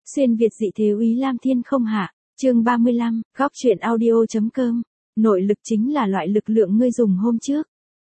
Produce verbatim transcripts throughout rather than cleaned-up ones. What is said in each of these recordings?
Xuyên Việt dị thế úy Lam Thiên không hạ, chương ba mươi lăm, góc truyện audio.com, nội lực chính là loại lực lượng ngươi dùng hôm trước.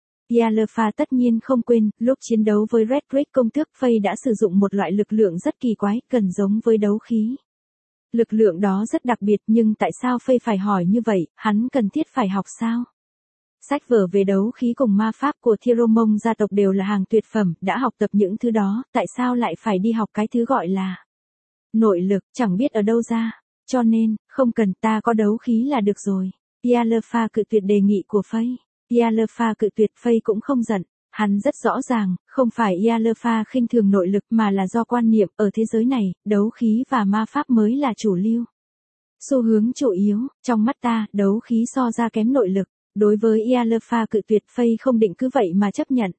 Yalfa tất nhiên không quên, lúc chiến đấu với Red Creek công tước Faye đã sử dụng một loại lực lượng rất kỳ quái, gần giống với đấu khí. Lực lượng đó rất đặc biệt nhưng tại sao Faye phải hỏi như vậy, hắn cần thiết phải học sao? Sách vở về đấu khí cùng ma pháp của Thiromong gia tộc đều là hàng tuyệt phẩm, đã học tập những thứ đó, tại sao lại phải đi học cái thứ gọi là nội lực, chẳng biết ở đâu ra, cho nên, không cần, ta có đấu khí là được rồi. Yalfa cự tuyệt đề nghị của Faye. Yalfa cự tuyệt, Faye cũng không giận, hắn rất rõ ràng, không phải Yalfa khinh thường nội lực mà là do quan niệm, ở thế giới này, đấu khí và ma pháp mới là chủ lưu. Xu hướng chủ yếu, trong mắt ta, đấu khí so ra kém nội lực. Đối với Yalfa cự tuyệt, Faye không định cứ vậy mà chấp nhận.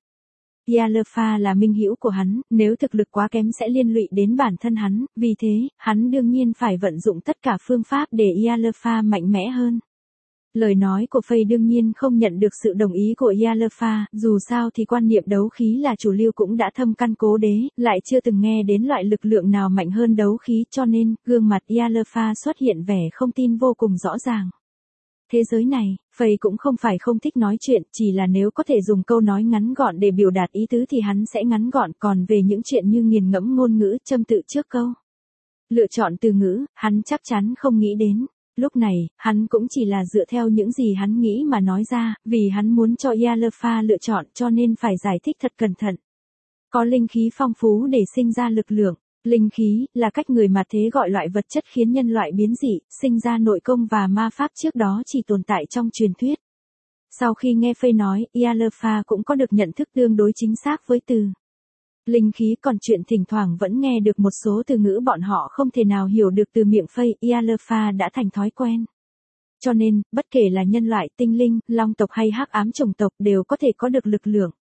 Yalfa là minh hữu của hắn, nếu thực lực quá kém sẽ liên lụy đến bản thân hắn, vì thế, hắn đương nhiên phải vận dụng tất cả phương pháp để Yalfa mạnh mẽ hơn. Lời nói của Faye đương nhiên không nhận được sự đồng ý của Yalfa, dù sao thì quan niệm đấu khí là chủ lưu cũng đã thâm căn cố đế, lại chưa từng nghe đến loại lực lượng nào mạnh hơn đấu khí, cho nên, gương mặt Yalfa xuất hiện vẻ không tin vô cùng rõ ràng. Thế giới này, Faye cũng không phải không thích nói chuyện, chỉ là nếu có thể dùng câu nói ngắn gọn để biểu đạt ý tứ thì hắn sẽ ngắn gọn, còn về những chuyện như nghiền ngẫm ngôn ngữ, châm tự trước câu. Lựa chọn từ ngữ, hắn chắc chắn không nghĩ đến. Lúc này, hắn cũng chỉ là dựa theo những gì hắn nghĩ mà nói ra, vì hắn muốn cho Yalfa lựa chọn cho nên phải giải thích thật cẩn thận. Có linh khí phong phú để sinh ra lực lượng. Linh khí là cách người mà thế gọi loại vật chất khiến nhân loại biến dị, sinh ra nội công và ma pháp trước đó chỉ tồn tại trong truyền thuyết. Sau khi nghe Faye nói, Yalfa cũng có được nhận thức tương đối chính xác với từ linh khí, còn chuyện thỉnh thoảng vẫn nghe được một số từ ngữ bọn họ không thể nào hiểu được từ miệng Faye, Yalfa đã thành thói quen. Cho nên, bất kể là nhân loại, tinh linh, long tộc hay hắc ám chủng tộc đều có thể có được lực lượng.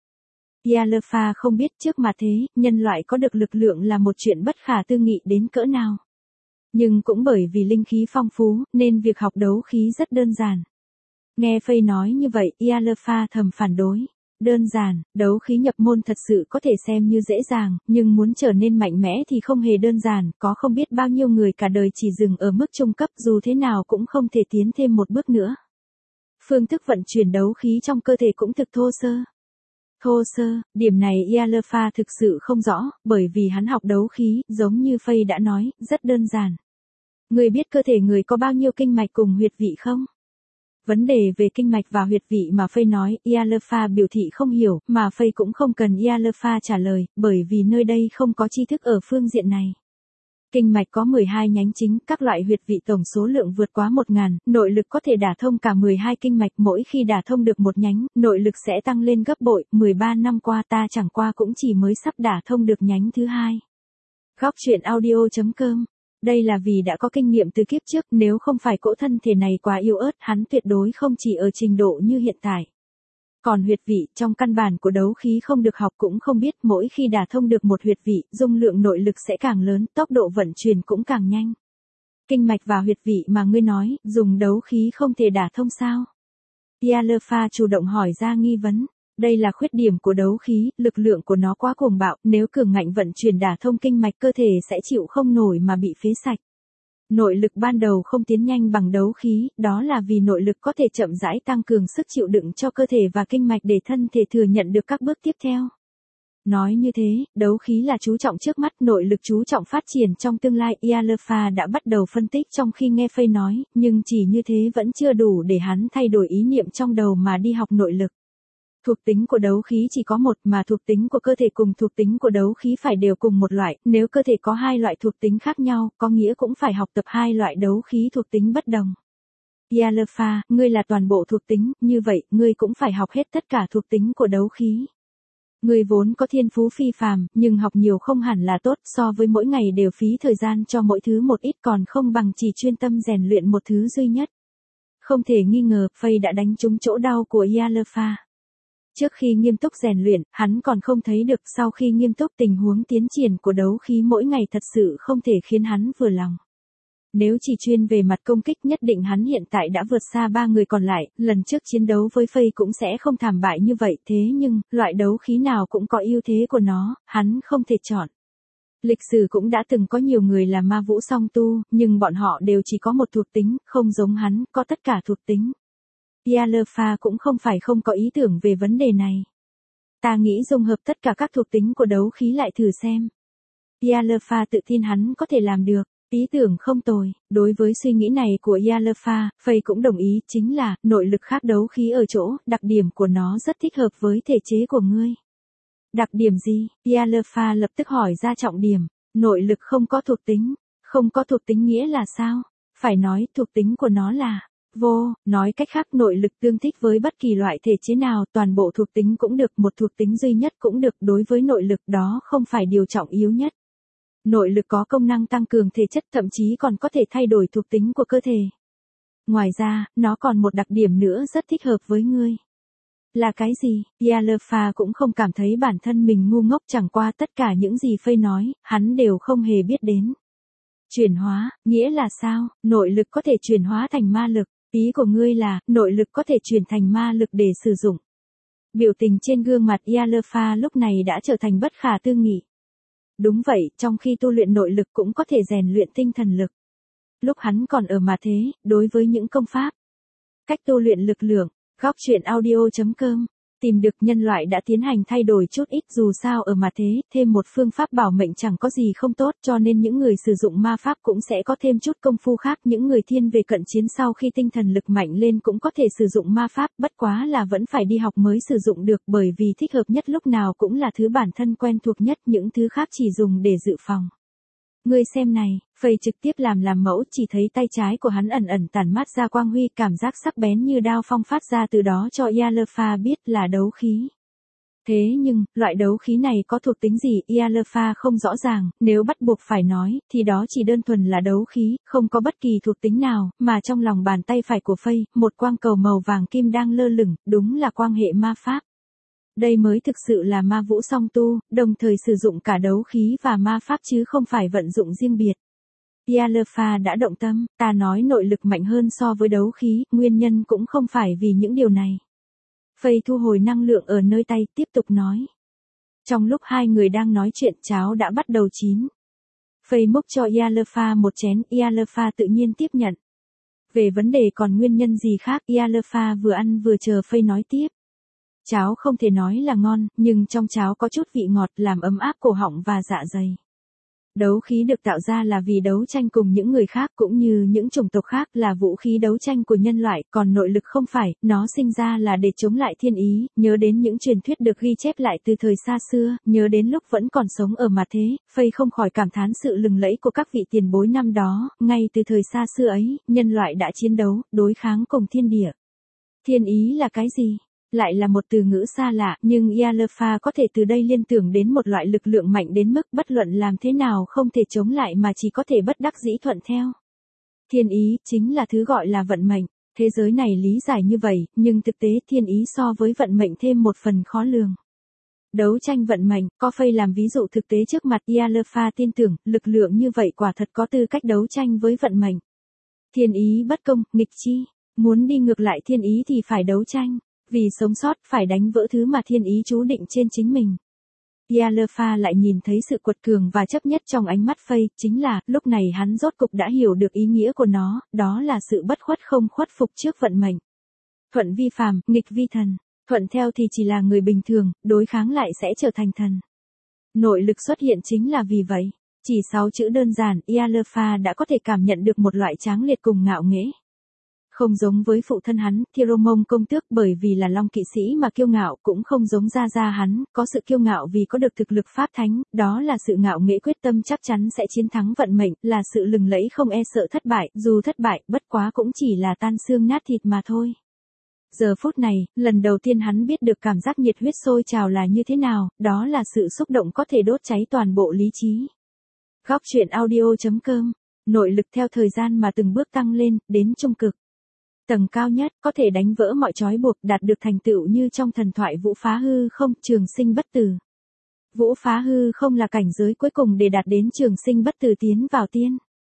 Yalfa không biết trước mà thế, nhân loại có được lực lượng là một chuyện bất khả tư nghị đến cỡ nào. Nhưng cũng bởi vì linh khí phong phú, nên việc học đấu khí rất đơn giản. Nghe Faye nói như vậy, Yalfa thầm phản đối. Đơn giản, đấu khí nhập môn thật sự có thể xem như dễ dàng, nhưng muốn trở nên mạnh mẽ thì không hề đơn giản, có không biết bao nhiêu người cả đời chỉ dừng ở mức trung cấp, dù thế nào cũng không thể tiến thêm một bước nữa. Phương thức vận chuyển đấu khí trong cơ thể cũng thực thô sơ. Thô sơ, điểm này Yalfa thực sự không rõ, bởi vì hắn học đấu khí, giống như Faye đã nói, rất đơn giản. Người biết cơ thể người có bao nhiêu kinh mạch cùng huyệt vị không? Vấn đề về kinh mạch và huyệt vị mà Faye nói, Yalfa biểu thị không hiểu, mà Faye cũng không cần Yalfa trả lời, bởi vì nơi đây không có tri thức ở phương diện này. Kinh mạch có mười hai nhánh chính, các loại huyệt vị tổng số lượng vượt quá một nghìn, nội lực có thể đả thông cả mười hai kinh mạch, mỗi khi đả thông được một nhánh, nội lực sẽ tăng lên gấp bội, mười ba năm qua ta chẳng qua cũng chỉ mới sắp đả thông được nhánh thứ hai. Góc truyện audio.com. Đây là vì đã có kinh nghiệm từ kiếp trước, nếu không phải cỗ thân thể này quá yếu ớt, hắn tuyệt đối không chỉ ở trình độ như hiện tại. Còn huyệt vị, trong căn bản của đấu khí không được học cũng không biết, mỗi khi đả thông được một huyệt vị, dung lượng nội lực sẽ càng lớn, tốc độ vận chuyển cũng càng nhanh. Kinh mạch và huyệt vị mà ngươi nói, dùng đấu khí không thể đả thông sao? Yalfa chủ động hỏi ra nghi vấn. Đây là khuyết điểm của đấu khí, lực lượng của nó quá cuồng bạo, nếu cường ngạnh vận chuyển đả thông kinh mạch cơ thể sẽ chịu không nổi mà bị phế sạch. Nội lực ban đầu không tiến nhanh bằng đấu khí, đó là vì nội lực có thể chậm rãi tăng cường sức chịu đựng cho cơ thể và kinh mạch để thân thể thừa nhận được các bước tiếp theo. Nói như thế, đấu khí là chú trọng trước mắt, nội lực chú trọng phát triển trong tương lai. Yalfa đã bắt đầu phân tích trong khi nghe Faye nói, nhưng chỉ như thế vẫn chưa đủ để hắn thay đổi ý niệm trong đầu mà đi học nội lực. Thuộc tính của đấu khí chỉ có một, mà thuộc tính của cơ thể cùng thuộc tính của đấu khí phải đều cùng một loại, nếu cơ thể có hai loại thuộc tính khác nhau, có nghĩa cũng phải học tập hai loại đấu khí thuộc tính bất đồng. Yalfa, ngươi là toàn bộ thuộc tính, như vậy, ngươi cũng phải học hết tất cả thuộc tính của đấu khí. Ngươi vốn có thiên phú phi phàm, nhưng học nhiều không hẳn là tốt, so với mỗi ngày đều phí thời gian cho mỗi thứ một ít còn không bằng chỉ chuyên tâm rèn luyện một thứ duy nhất. Không thể nghi ngờ, Faye đã đánh trúng chỗ đau của Yalfa. Trước khi nghiêm túc rèn luyện, hắn còn không thấy được, sau khi nghiêm túc tình huống tiến triển của đấu khí mỗi ngày thật sự không thể khiến hắn vừa lòng. Nếu chỉ chuyên về mặt công kích nhất định hắn hiện tại đã vượt xa ba người còn lại, lần trước chiến đấu với Faye cũng sẽ không thảm bại như vậy, thế nhưng, loại đấu khí nào cũng có ưu thế của nó, hắn không thể chọn. Lịch sử cũng đã từng có nhiều người là ma vũ song tu, nhưng bọn họ đều chỉ có một thuộc tính, không giống hắn, có tất cả thuộc tính. Yalfa cũng không phải không có ý tưởng về vấn đề này. Ta nghĩ dung hợp tất cả các thuộc tính của đấu khí lại thử xem. Yalfa tự tin hắn có thể làm được. Ý tưởng không tồi, đối với suy nghĩ này của Yalfa, Faye cũng đồng ý, chính là, nội lực khác đấu khí ở chỗ, đặc điểm của nó rất thích hợp với thể chế của ngươi. Đặc điểm gì? Yalfa lập tức hỏi ra trọng điểm, nội lực không có thuộc tính, không có thuộc tính nghĩa là sao? Phải nói thuộc tính của nó là vô, nói cách khác nội lực tương thích với bất kỳ loại thể chế nào, toàn bộ thuộc tính cũng được, một thuộc tính duy nhất cũng được, đối với nội lực đó không phải điều trọng yếu nhất. Nội lực có công năng tăng cường thể chất, thậm chí còn có thể thay đổi thuộc tính của cơ thể. Ngoài ra, nó còn một đặc điểm nữa rất thích hợp với ngươi. Là cái gì? Yalfa cũng không cảm thấy bản thân mình ngu ngốc, chẳng qua tất cả những gì Faye nói, hắn đều không hề biết đến. Chuyển hóa, nghĩa là sao? Nội lực có thể chuyển hóa thành ma lực. Ý của ngươi là, nội lực có thể chuyển thành ma lực để sử dụng. Biểu tình trên gương mặt Yalfa lúc này đã trở thành bất khả tư nghị. Đúng vậy, trong khi tu luyện nội lực cũng có thể rèn luyện tinh thần lực. Lúc hắn còn ở mà thế, đối với những công pháp, cách tu luyện lực lượng, góc truyện audio chấm com, tìm được nhân loại đã tiến hành thay đổi chút ít, dù sao ở mà thế, thêm một phương pháp bảo mệnh chẳng có gì không tốt, cho nên những người sử dụng ma pháp cũng sẽ có thêm chút công phu khác, những người thiên về cận chiến sau khi tinh thần lực mạnh lên cũng có thể sử dụng ma pháp, bất quá là vẫn phải đi học mới sử dụng được, bởi vì thích hợp nhất lúc nào cũng là thứ bản thân quen thuộc nhất, những thứ khác chỉ dùng để dự phòng. Ngươi xem này, Faye trực tiếp làm làm mẫu, chỉ thấy tay trái của hắn ẩn ẩn tản mát ra quang huy, cảm giác sắc bén như đao phong phát ra từ đó cho Yalfa biết là đấu khí. Thế nhưng, loại đấu khí này có thuộc tính gì, Yalfa không rõ ràng, nếu bắt buộc phải nói, thì đó chỉ đơn thuần là đấu khí, không có bất kỳ thuộc tính nào, mà trong lòng bàn tay phải của Faye, một quang cầu màu vàng kim đang lơ lửng, đúng là quang hệ ma pháp. Đây mới thực sự là ma vũ song tu, đồng thời sử dụng cả đấu khí và ma pháp chứ không phải vận dụng riêng biệt. Yalfa đã động tâm, ta nói nội lực mạnh hơn so với đấu khí, nguyên nhân cũng không phải vì những điều này. Faye thu hồi năng lượng ở nơi tay, tiếp tục nói. Trong lúc hai người đang nói chuyện, cháo đã bắt đầu chín. Faye múc cho Yalfa một chén, Yalfa tự nhiên tiếp nhận. Về vấn đề còn nguyên nhân gì khác, Yalfa vừa ăn vừa chờ Faye nói tiếp. Cháo không thể nói là ngon, nhưng trong cháo có chút vị ngọt làm ấm áp cổ họng và dạ dày. Đấu khí được tạo ra là vì đấu tranh cùng những người khác cũng như những chủng tộc khác, là vũ khí đấu tranh của nhân loại, còn nội lực không phải, nó sinh ra là để chống lại thiên ý, nhớ đến những truyền thuyết được ghi chép lại từ thời xa xưa, nhớ đến lúc vẫn còn sống ở mà thế, Faye không khỏi cảm thán sự lừng lẫy của các vị tiền bối năm đó, ngay từ thời xa xưa ấy, nhân loại đã chiến đấu, đối kháng cùng thiên địa. Thiên ý là cái gì? Lại là một từ ngữ xa lạ, nhưng Yalfa có thể từ đây liên tưởng đến một loại lực lượng mạnh đến mức bất luận làm thế nào không thể chống lại mà chỉ có thể bất đắc dĩ thuận theo. Thiên ý chính là thứ gọi là vận mệnh, thế giới này lý giải như vậy, nhưng thực tế thiên ý so với vận mệnh thêm một phần khó lường. Đấu tranh vận mệnh, có Faye làm ví dụ thực tế trước mặt, Yalfa tin tưởng, lực lượng như vậy quả thật có tư cách đấu tranh với vận mệnh. Thiên ý bất công, nghịch chi, muốn đi ngược lại thiên ý thì phải đấu tranh. Vì sống sót, phải đánh vỡ thứ mà thiên ý chú định trên chính mình. Yalfa lại nhìn thấy sự quật cường và chấp nhất trong ánh mắt Faye, chính là, lúc này hắn rốt cục đã hiểu được ý nghĩa của nó, đó là sự bất khuất không khuất phục trước vận mệnh. Thuận vi phàm, nghịch vi thần, thuận theo thì chỉ là người bình thường, đối kháng lại sẽ trở thành thần. Nội lực xuất hiện chính là vì vậy. Chỉ sáu chữ đơn giản, Yalfa đã có thể cảm nhận được một loại tráng liệt cùng ngạo nghễ. Không giống với phụ thân hắn, Thieromong công tước, bởi vì là long kỵ sĩ mà kiêu ngạo, cũng không giống gia gia hắn, có sự kiêu ngạo vì có được thực lực pháp thánh, đó là sự ngạo nghễ quyết tâm chắc chắn sẽ chiến thắng vận mệnh, là sự lừng lẫy không e sợ thất bại, dù thất bại, bất quá cũng chỉ là tan xương nát thịt mà thôi. Giờ phút này, lần đầu tiên hắn biết được cảm giác nhiệt huyết sôi trào là như thế nào, đó là sự xúc động có thể đốt cháy toàn bộ lý trí. Góc truyện audio chấm com, nội lực theo thời gian mà từng bước tăng lên, đến trung cực. Tầng cao nhất, có thể đánh vỡ mọi trói buộc, đạt được thành tựu như trong thần thoại Vũ Phá Hư Không, trường sinh bất tử. Vũ Phá Hư Không là cảnh giới cuối cùng để đạt đến trường sinh bất tử, tiến vào tiên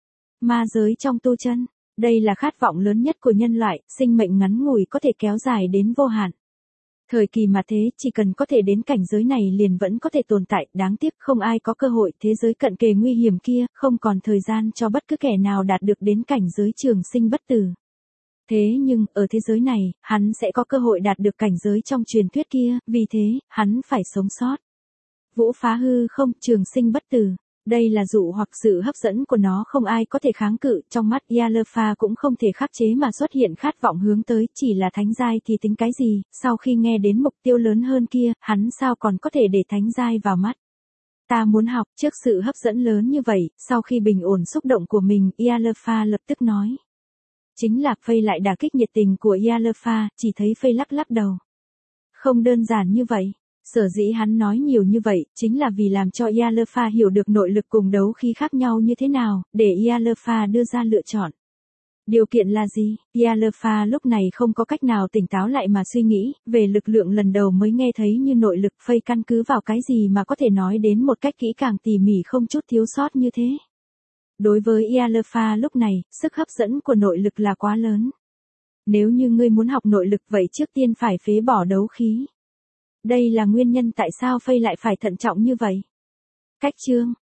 ma giới trong tu chân. Đây là khát vọng lớn nhất của nhân loại, sinh mệnh ngắn ngủi có thể kéo dài đến vô hạn. Thời kỳ mà thế, chỉ cần có thể đến cảnh giới này liền vẫn có thể tồn tại, đáng tiếc không ai có cơ hội, thế giới cận kề nguy hiểm kia, không còn thời gian cho bất cứ kẻ nào đạt được đến cảnh giới trường sinh bất tử. Thế nhưng, ở thế giới này, hắn sẽ có cơ hội đạt được cảnh giới trong truyền thuyết kia, vì thế, hắn phải sống sót. Vũ phá hư không, trường sinh bất tử. Đây là dụ hoặc sự hấp dẫn của nó không ai có thể kháng cự, trong mắt Yalfa cũng không thể khắc chế mà xuất hiện khát vọng hướng tới, chỉ là thánh giai thì tính cái gì, sau khi nghe đến mục tiêu lớn hơn kia, hắn sao còn có thể để thánh giai vào mắt. Ta muốn học, trước sự hấp dẫn lớn như vậy, sau khi bình ổn xúc động của mình, Yalfa lập tức nói. Chính là Phây lại đả kích nhiệt tình của Yalfa, chỉ thấy Phây lắc lắc đầu. Không đơn giản như vậy. Sở dĩ hắn nói nhiều như vậy, chính là vì làm cho Yalfa hiểu được nội lực cùng đấu khí khác nhau như thế nào, để Yalfa đưa ra lựa chọn. Điều kiện là gì? Yalfa lúc này không có cách nào tỉnh táo lại mà suy nghĩ, về lực lượng lần đầu mới nghe thấy như nội lực Phây căn cứ vào cái gì mà có thể nói đến một cách kỹ càng tỉ mỉ không chút thiếu sót như thế. Đối với Yalfa lúc này, sức hấp dẫn của nội lực là quá lớn. Nếu như ngươi muốn học nội lực vậy trước tiên phải phế bỏ đấu khí. Đây là nguyên nhân tại sao Phây lại phải thận trọng như vậy. Cách chương